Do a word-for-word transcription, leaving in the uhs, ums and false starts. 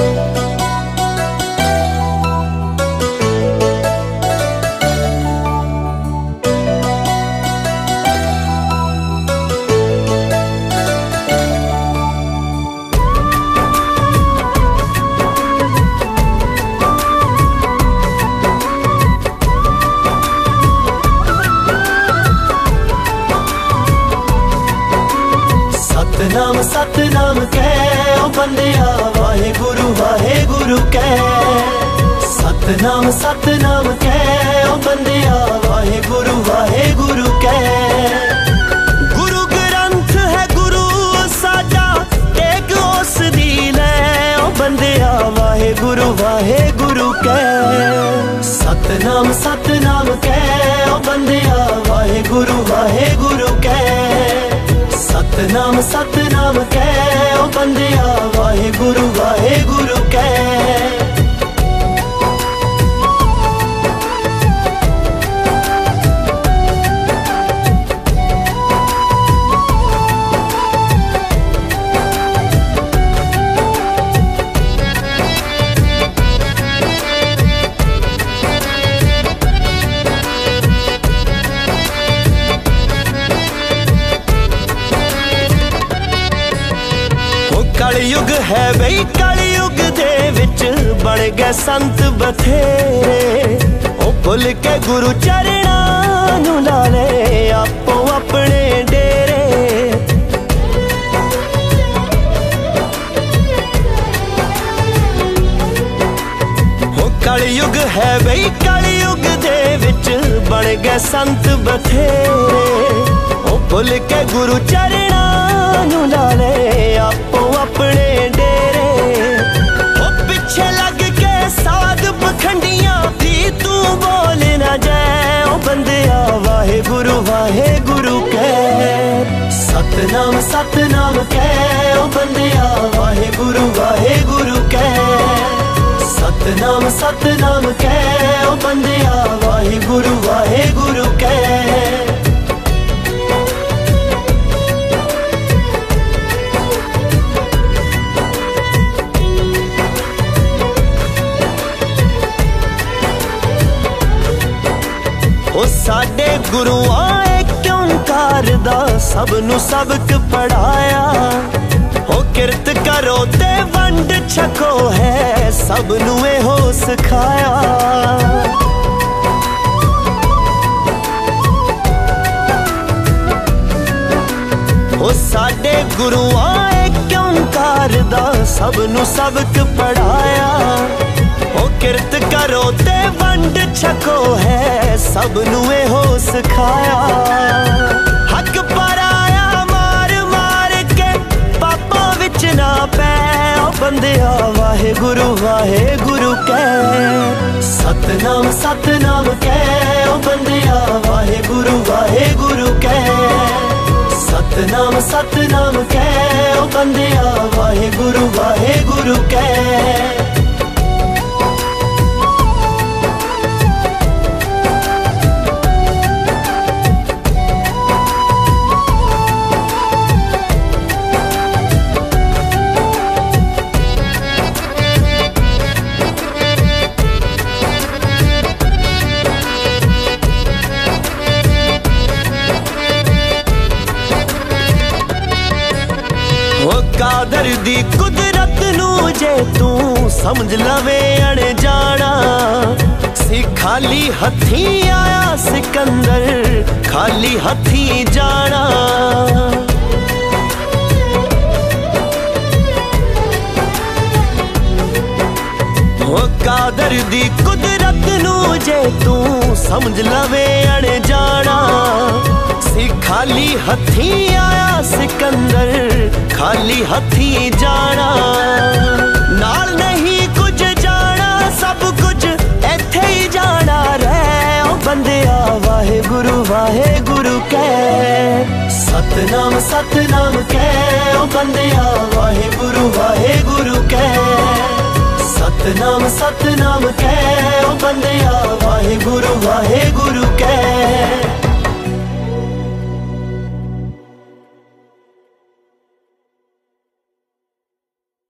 सतनाम सतनाम कह ओ बंदिया वाहे गुरु वाहे गुरु कह। सतनाम सतनाम कह ओ बंदिया वाहे गुरु वाहे गुरु कह। गुरु ग्रंथ है गुरु साडा टेक उस दी लै ओ बंदिया वाहे गुरु वाहे गुरु कह। सतनाम सतनाम कह ओ बंदिया वाहे गुरु वाहे गुरु कह। सतनाम सतनाम कह ओ बंदिया वाहे गुरु वाहे गुरु कह। कलयुग है बई कलयुग दे विच बन गए संत बथेरे। ओ भुल के गुरु चरणां नूं ला ले आपो अपने डेरे। ओ कलयुग है बई कलयुग दे विच बन गए संत बथेरे। ओ भुल के गुरु चरणां नूं ला ले आपो अपने डेरे। ओ पिछे लग के साध पखंडियां दी तू बोल ना जाए ओ बंदिया वाहे गुरु वाहे गुरु कह। सतनाम सतनाम कह ओ बंदिया वाहे गुरु वाहे गुरु कह। सतनाम सतनाम कह ओ बंदिया वाहे गुरु वाहे गुरु कह। ओ साडे गुरुआं इक ओंकार दा सबनू सबक पढ़ाया। ओ किरत करो ते वंड छको है सबनू एहो सिखाया। ओ साडे गुरुआं इक ओंकार दा सबनू सबक पढ़ाया। ओ किरत करो ते वंड छको है सबनू एहो सिखाया। हक पराया मार मार के पापां विच ना पै ओ बंदिया वाहे गुरु वाहे गुरु कह। सतनाम सतनाम कह ओ बंदिया वाहे गुरु वाहे गुरु कह। सतनाम सतनाम कह ओ बंदिया वाहे गुरु वाहे गुरु कह। कादर दी कुदरत नू जे तू समझ लवे अनजाना। सी खाली हथी आया सिकंदर खाली हथी जाना। ओ कादर दी कुदरत नू जे तू समझ लवे अनजाना। सी खाली हथी आया सिकंदर खाली हथी जाना। नाल नहीं कुछ जाना सब कुछ इत्थे ही जाना रह ओ बंदिया वाहे गुरु वाहे गुरु कह। सतनाम सतनाम कह ओ बंदिया वाहे गुरु वाहे गुरु कह। सतनाम सतनाम कह ओ बंदिया वाहे गुरु वाहे गुरु कह।